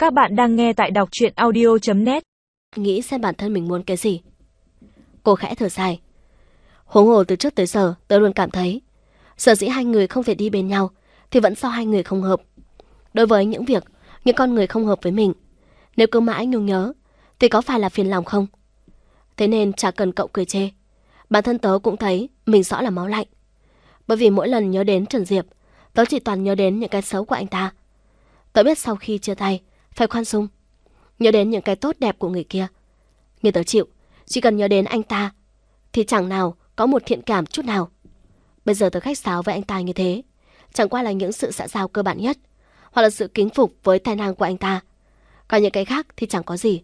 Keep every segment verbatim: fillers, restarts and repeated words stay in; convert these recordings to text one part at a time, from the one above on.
Các bạn đang nghe tại đọc truyện audio chấm net. Nghĩ xem bản thân mình muốn cái gì. Cô khẽ thở dài. Huống hồ từ trước tới giờ tôi luôn cảm thấy sở dĩ hai người không thể đi bên nhau thì vẫn do hai người không hợp. Đối với những việc, những con người không hợp với mình, nếu cứ mãi nhung nhớ thì có phải là phiền lòng không? Thế nên chả cần cậu cười chê. Bản thân tớ cũng thấy mình rõ là máu lạnh. Bởi vì mỗi lần nhớ đến Trần Diệp, tớ chỉ toàn nhớ đến những cái xấu của anh ta. Tớ biết sau khi chia tay phải khoan dung, nhớ đến những cái tốt đẹp của người kia. Nhưng tớ chịu, chỉ cần nhớ đến anh ta thì chẳng nào có một thiện cảm chút nào. Bây giờ tớ khách sáo với anh ta như thế, chẳng qua là những sự xã giao cơ bản nhất, hoặc là sự kính phục với tài năng của anh ta. Còn những cái khác thì chẳng có gì.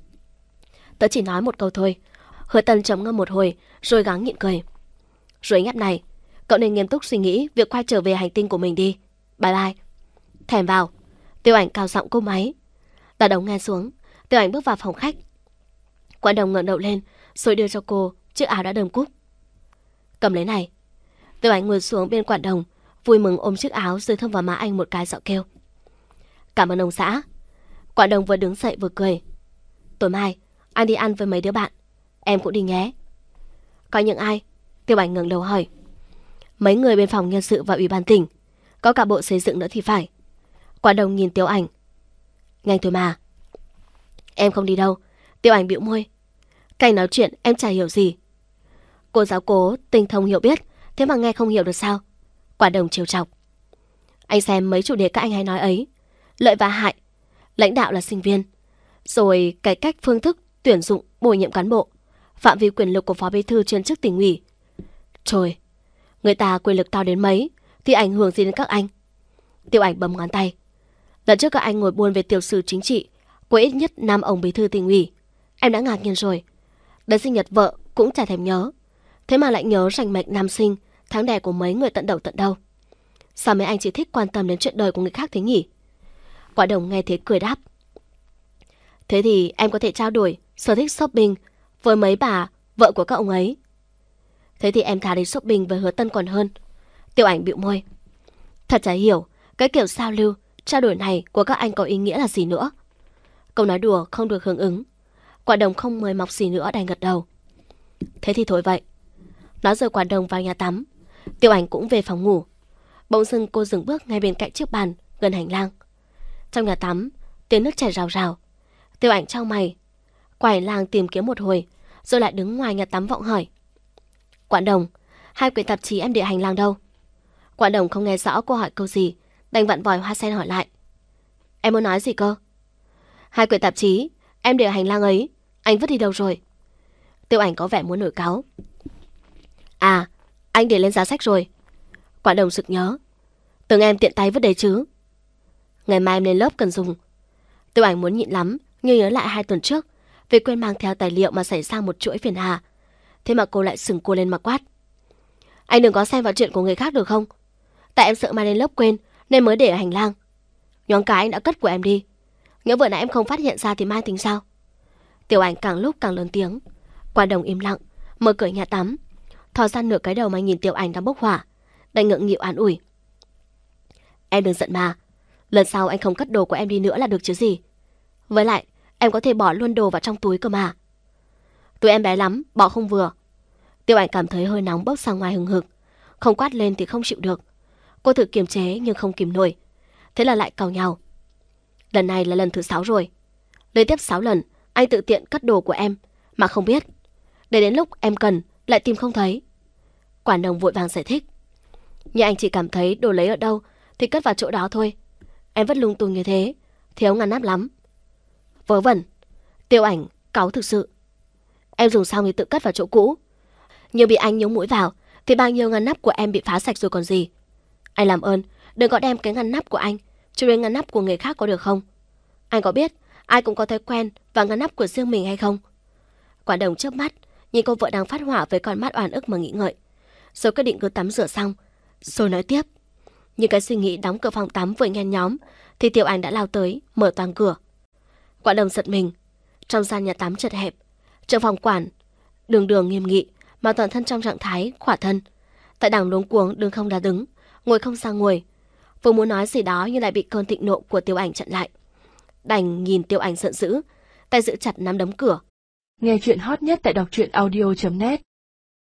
Tớ chỉ nói một câu thôi. Hứa Tân trầm ngâm một hồi rồi gắng nhịn cười. Rồi nhắc này, cậu nên nghiêm túc suy nghĩ việc quay trở về hành tinh của mình đi. Bye bye. Thèm vào. Tiêu Ảnh cao giọng cúp máy. Đặt ống nghe xuống, Tiêu Ảnh bước vào phòng khách. Quản đồng ngẩng đầu lên rồi đưa cho cô chiếc áo đã đơm cúc. Cầm lấy này. Tiêu Ảnh ngồi xuống bên quản đồng, vui mừng ôm chiếc áo rồi thơm vào má anh một cái giọng kêu. Cảm ơn ông xã. Quản đồng vừa đứng dậy vừa cười. Tối mai anh đi ăn với mấy đứa bạn, em cũng đi nhé. Có những ai? Tiêu Ảnh ngẩng đầu hỏi. Mấy người bên phòng nhân sự và ủy ban tỉnh, có cả bộ xây dựng nữa thì phải. Quản đồng nhìn Tiêu Ảnh. Nhanh thôi mà. Em không đi đâu. Tiêu Ảnh bĩu môi. Cảnh nói chuyện em chả hiểu gì. Cô giáo cố tinh thông hiểu biết, thế mà nghe không hiểu được sao? Quản đồng trêu chọc. Anh xem mấy chủ đề các anh hay nói ấy, lợi và hại, lãnh đạo là sinh viên, rồi cải cách phương thức tuyển dụng bổ nhiệm cán bộ, phạm vi quyền lực của phó bí thư chuyên chức tỉnh ủy. Trời, người ta quyền lực to đến mấy thì ảnh hưởng gì đến các anh? Tiêu Ảnh bấm ngón tay. Lần trước các anh ngồi buôn về tiểu sử chính trị của ít nhất năm ông bí thư tỉnh ủy, em đã ngạc nhiên rồi. Đến sinh nhật vợ cũng chả thèm nhớ, thế mà lại nhớ rành mạch năm sinh tháng đẻ của mấy người tận đầu tận đâu. Sao mấy anh chỉ thích quan tâm đến chuyện đời của người khác thế nhỉ? Quả đồng nghe thế cười đáp. Thế thì em có thể trao đổi sở thích shopping với mấy bà vợ của các ông ấy. Thế thì em thà đi shopping với Hứa Tân còn hơn. Tiêu Ảnh bĩu môi. Thật chả hiểu cái kiểu giao lưu, trao đổi này của các anh có ý nghĩa là gì nữa. Câu nói đùa không được hưởng ứng. Quả đồng không mời mọc gì nữa đành gật đầu. Thế thì thôi vậy. Nói rồi Quả đồng vào nhà tắm. Tiêu Ảnh cũng về phòng ngủ. Bỗng dưng cô dừng bước ngay bên cạnh chiếc bàn gần hành lang. Trong nhà tắm, tiếng nước chảy rào rào. Tiêu Ảnh chau mày, qua hành lang tìm kiếm một hồi, rồi lại đứng ngoài nhà tắm vọng hỏi. Quản đồng, hai quyển tạp chí em để hành lang đâu? Quản đồng không nghe rõ cô hỏi câu gì, đành vặn vòi hoa sen hỏi lại. Em muốn nói gì cơ? Hai quyển tạp chí em để ở hành lang ấy, anh vứt đi đâu rồi? Tiêu Ảnh có vẻ muốn nổi cáu. À, anh để lên giá sách rồi. Quản đồng sực nhớ. Tưởng em tiện tay vứt đấy chứ. Ngày mai em lên lớp cần dùng. Tiêu Ảnh muốn nhịn lắm, nhưng nhớ lại hai tuần trước vì quên mang theo tài liệu mà xảy ra một chuỗi phiền hà. Thế mà cô lại sừng cô lên mà quát. Anh đừng có xen vào chuyện của người khác được không? Tại em sợ mai lên lớp quên nên mới để ở hành lang. Nhoáng cái anh đã cất của em đi. Nếu vừa nãy em không phát hiện ra thì mai tính sao? Tiêu Ảnh càng lúc càng lớn tiếng. Quản đồng im lặng, mở cửa nhà tắm, thò ra nửa cái đầu mà nhìn Tiêu Ảnh đang bốc hỏa, đành ngượng nghịu an ủi. Em đừng giận mà, lần sau anh không cất đồ của em đi nữa là được chứ gì. Với lại em có thể bỏ luôn đồ vào trong túi cơ mà. Tụi em bé lắm, bỏ không vừa. Tiêu Ảnh cảm thấy hơi nóng bốc ra ngoài hừng hực, không quát lên thì không chịu được. Cô thử kiềm chế nhưng không kìm nổi, thế là lại càu nhau. Lần này là lần thứ sáu rồi. Liên tiếp sáu lần anh tự tiện cất đồ của em mà không biết, để đến lúc em cần lại tìm không thấy. Quản đồng vội vàng giải thích. Nhưng anh chỉ cảm thấy đồ lấy ở đâu thì cất vào chỗ đó thôi. Em vứt lung tung như thế thiếu ngăn nắp lắm. Vớ vẩn. Tiêu Ảnh cáu thực sự. Em dùng xong thì tự cất vào chỗ cũ, nhưng bị anh nhúng mũi vào thì bao nhiêu ngăn nắp của em bị phá sạch rồi còn gì. Anh làm ơn đừng có đem cái ngăn nắp của anh cho đến ngăn nắp của người khác có được không? Anh có biết ai cũng có thói quen và ngăn nắp của riêng mình hay không? Quản đồng chớp mắt nhìn cô vợ đang phát hỏa với con mắt oan ức mà nghĩ ngợi, rồi quyết định cứ tắm rửa xong rồi nói tiếp. Nhưng cái suy nghĩ đóng cửa phòng tắm vừa nhen nhóm thì Tiêu Ảnh đã lao tới mở toang cửa. Quản đồng giật mình. Trong gian nhà tắm chật hẹp, trưởng phòng quản đường đường nghiêm nghị mà toàn thân trong trạng thái khỏa thân. Tại đằng luống cuống đứng không đá đứng, ngồi không sang ngồi. Vừa muốn nói gì đó nhưng lại bị cơn thịnh nộ của Tiêu Ảnh chặn lại. đành nhìn Tiêu Anh giận dữ, tay giữ chặt nắm đấm cửa. Nghe chuyện hot nhất tại đọc truyện audio chấm net.